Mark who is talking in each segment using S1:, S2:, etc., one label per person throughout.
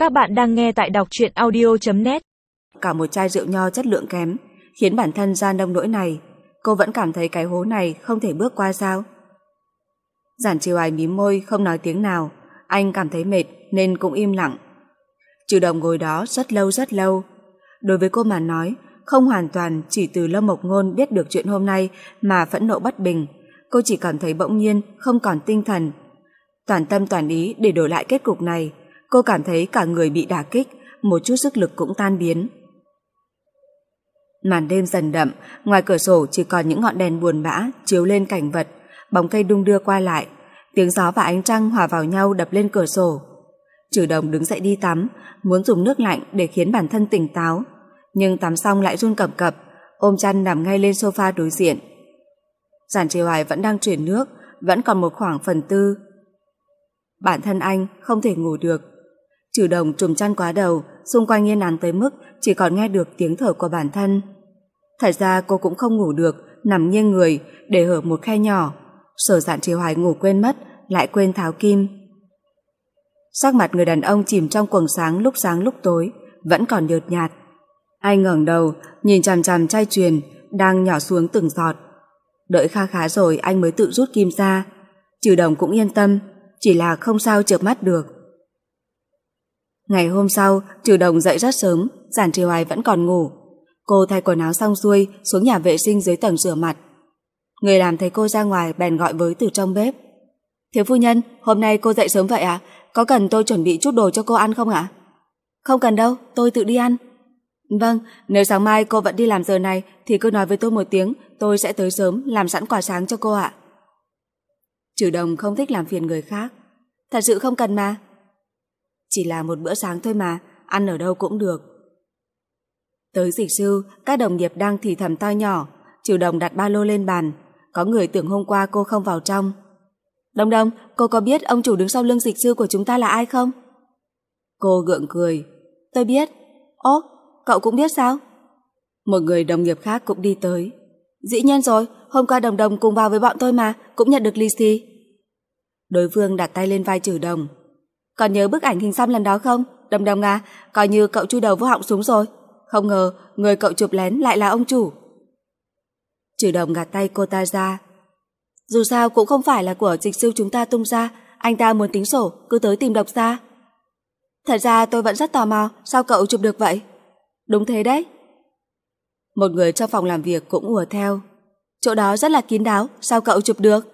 S1: Các bạn đang nghe tại đọc truyện audio.net.
S2: Cả một chai rượu nho chất lượng kém, khiến bản thân ra nông nỗi này. Cô vẫn cảm thấy cái hố này không thể bước qua sao? Giản Chiêu Ái mím môi không nói tiếng nào. Anh cảm thấy mệt nên cũng im lặng. Trừ Đồng ngồi đó rất lâu. Đối với cô mà nói, không hoàn toàn chỉ từ Lâm Mộc Ngôn biết được chuyện hôm nay mà phẫn nộ bất bình. Cô chỉ cảm thấy bỗng nhiên không còn tinh thần. Toàn tâm toàn ý để đổi lại kết cục này. Cô cảm thấy cả người bị đả kích, một chút sức lực cũng tan biến. Màn đêm dần đậm, ngoài cửa sổ chỉ còn những ngọn đèn buồn bã chiếu lên cảnh vật, bóng cây đung đưa qua lại, tiếng gió và ánh trăng hòa vào nhau đập lên cửa sổ. Trừ Đồng đứng dậy đi tắm, muốn dùng nước lạnh để khiến bản thân tỉnh táo, nhưng tắm xong lại run cầm cập, ôm chăn nằm ngay lên sofa đối diện. Giản Chiêu Ái vẫn đang chuyển nước, vẫn còn một khoảng phần tư. Bản thân anh không thể ngủ được. Trừ Đồng trùm chăn quá đầu, xung quanh yên ắng tới mức chỉ còn nghe được tiếng thở của bản thân. Thật ra cô cũng không ngủ được, nằm nghiêng người để hở một khe nhỏ. Sợ Giản Chiêu Ái ngủ quên mất, lại quên tháo kim. Sắc mặt người đàn ông chìm trong quầng sáng lúc tối, vẫn còn nhợt nhạt. Anh ngẩng đầu, nhìn chằm chằm chai chuyền đang nhỏ xuống từng giọt. Đợi khá rồi anh mới tự rút kim ra. Trừ Đồng cũng yên tâm, chỉ là không sao chợp mắt được. Ngày hôm sau, Trừ Đồng dậy rất sớm, Giản Chiêu Ái vẫn còn ngủ. Cô thay quần áo xong xuôi, xuống nhà vệ sinh dưới tầng rửa mặt. Người làm thấy cô ra ngoài bèn gọi với từ trong bếp. Thiếu phu nhân, hôm nay cô dậy sớm vậy à? Có cần tôi chuẩn bị chút đồ cho cô ăn không ạ? Không cần đâu, tôi tự đi ăn. Vâng, nếu sáng mai cô vẫn đi làm giờ này thì cứ nói với tôi một tiếng, tôi sẽ tới sớm làm sẵn quà sáng cho cô ạ. Trừ Đồng không thích làm phiền người khác. Thật sự không cần mà. Chỉ là một bữa sáng thôi mà, ăn ở đâu cũng được. Tới dịch sư, các đồng nghiệp đang thì thầm to nhỏ. Trừ Đồng đặt ba lô lên bàn. Có người tưởng hôm qua cô không vào trong. Đồng, cô có biết ông chủ đứng sau lưng dịch sư của chúng ta là ai không? Cô gượng cười. Tôi biết. Ố, cậu cũng biết sao? Một người đồng nghiệp khác cũng đi tới. Dĩ nhiên rồi, hôm qua Đồng cùng vào với bọn tôi mà, cũng nhận được lì xì. Đối phương đặt tay lên vai Trừ Đồng. Còn nhớ bức ảnh hình xăm lần đó không? Đồng à, coi như cậu chui đầu vô họng súng rồi. Không ngờ, người cậu chụp lén lại là ông chủ. Trừ Đồng gạt tay cô ta ra. Dù sao cũng không phải là của dịch sư chúng ta tung ra, anh ta muốn tính sổ, cứ tới tìm độc ra. Thật ra tôi vẫn rất tò mò, sao cậu chụp được vậy? Đúng thế đấy. Một người trong phòng làm việc cũng ùa theo. Chỗ đó rất là kín đáo, sao cậu chụp được?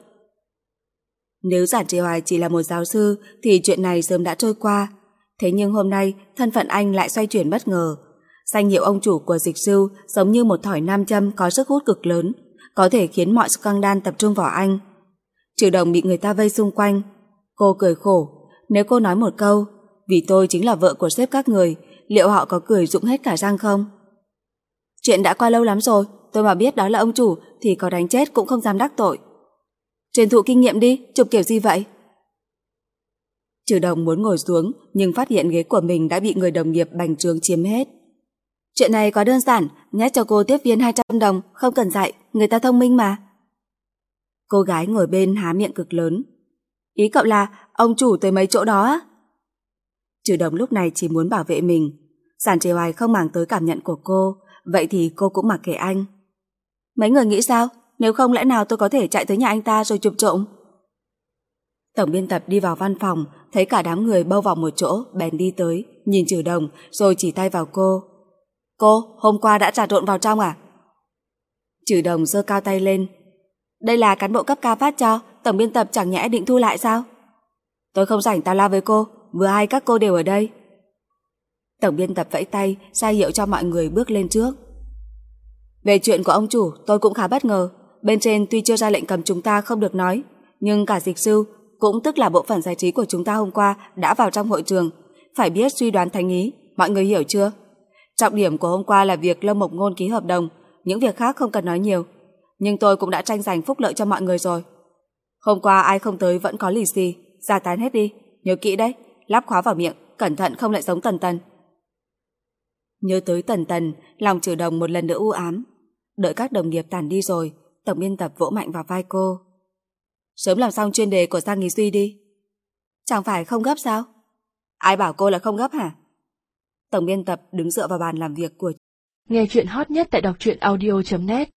S2: Nếu Giản Chiêu Ái chỉ là một giáo sư thì chuyện này sớm đã trôi qua. Thế nhưng hôm nay thân phận anh lại xoay chuyển bất ngờ. Danh hiệu ông chủ của dịch sư giống như một thỏi nam châm có sức hút cực lớn, có thể khiến mọi scandal tập trung vào anh. Trừ Đồng bị người ta vây xung quanh. Cô cười khổ. Nếu cô nói một câu, vì tôi chính là vợ của sếp các người, liệu họ có cười rụng hết cả răng không? Chuyện đã qua lâu lắm rồi, tôi mà biết đó là ông chủ thì có đánh chết cũng không dám đắc tội. Truyền thụ kinh nghiệm đi, chụp kiểu gì vậy? Trừ Đồng muốn ngồi xuống nhưng phát hiện ghế của mình đã bị người đồng nghiệp bành trướng chiếm hết. Chuyện này quá đơn giản, nhét cho cô tiếp viên 200 đồng, không cần dạy, người ta thông minh mà. Cô gái ngồi bên há miệng cực lớn. Ý cậu là ông chủ tới mấy chỗ đó á? Trừ Đồng lúc này chỉ muốn bảo vệ mình. Giản Chiêu Ái không màng tới cảm nhận của cô, vậy thì cô cũng mặc kệ anh. Mấy người nghĩ sao? Nếu không lẽ nào tôi có thể chạy tới nhà anh ta rồi chụp trộm? Tổng biên tập đi vào văn phòng, thấy cả đám người bâu vòng một chỗ, bèn đi tới, nhìn Trừ Đồng rồi chỉ tay vào cô. Cô, hôm qua đã trà trộn vào trong à? Trừ Đồng giơ cao tay lên. Đây là cán bộ cấp cao phát cho, tổng biên tập chẳng nhẽ định thu lại sao? Tôi không rảnh tào lao với cô, vừa hay các cô đều ở đây. Tổng biên tập vẫy tay, ra hiệu cho mọi người bước lên trước. Về chuyện của ông chủ, tôi cũng khá bất ngờ. Bên trên tuy chưa ra lệnh cấm chúng ta không được nói, nhưng cả dịch sư, cũng tức là bộ phận giải trí của chúng ta hôm qua đã vào trong hội trường. Phải biết suy đoán thành ý, mọi người hiểu chưa? Trọng điểm của hôm qua là việc Lâm Mộc Ngôn ký hợp đồng, những việc khác không cần nói nhiều. Nhưng tôi cũng đã tranh giành phúc lợi cho mọi người rồi. Hôm qua ai không tới vẫn có lì xì, giải tán hết đi, nhớ kỹ đấy, lắp khóa vào miệng, cẩn thận không lại giống Tần. Nhớ tới Tần, lòng Trừ Đồng một lần nữa u ám. Đợi các đồng nghiệp tản đi rồi, tổng biên tập vỗ mạnh vào vai cô. Sớm làm xong chuyên đề của Giang Nghí Duy đi. Chẳng phải không gấp sao? Ai bảo cô là không gấp hả? Tổng biên tập đứng dựa vào bàn làm việc của.
S1: Nghe chuyện hot nhất tại đọc truyện audio.net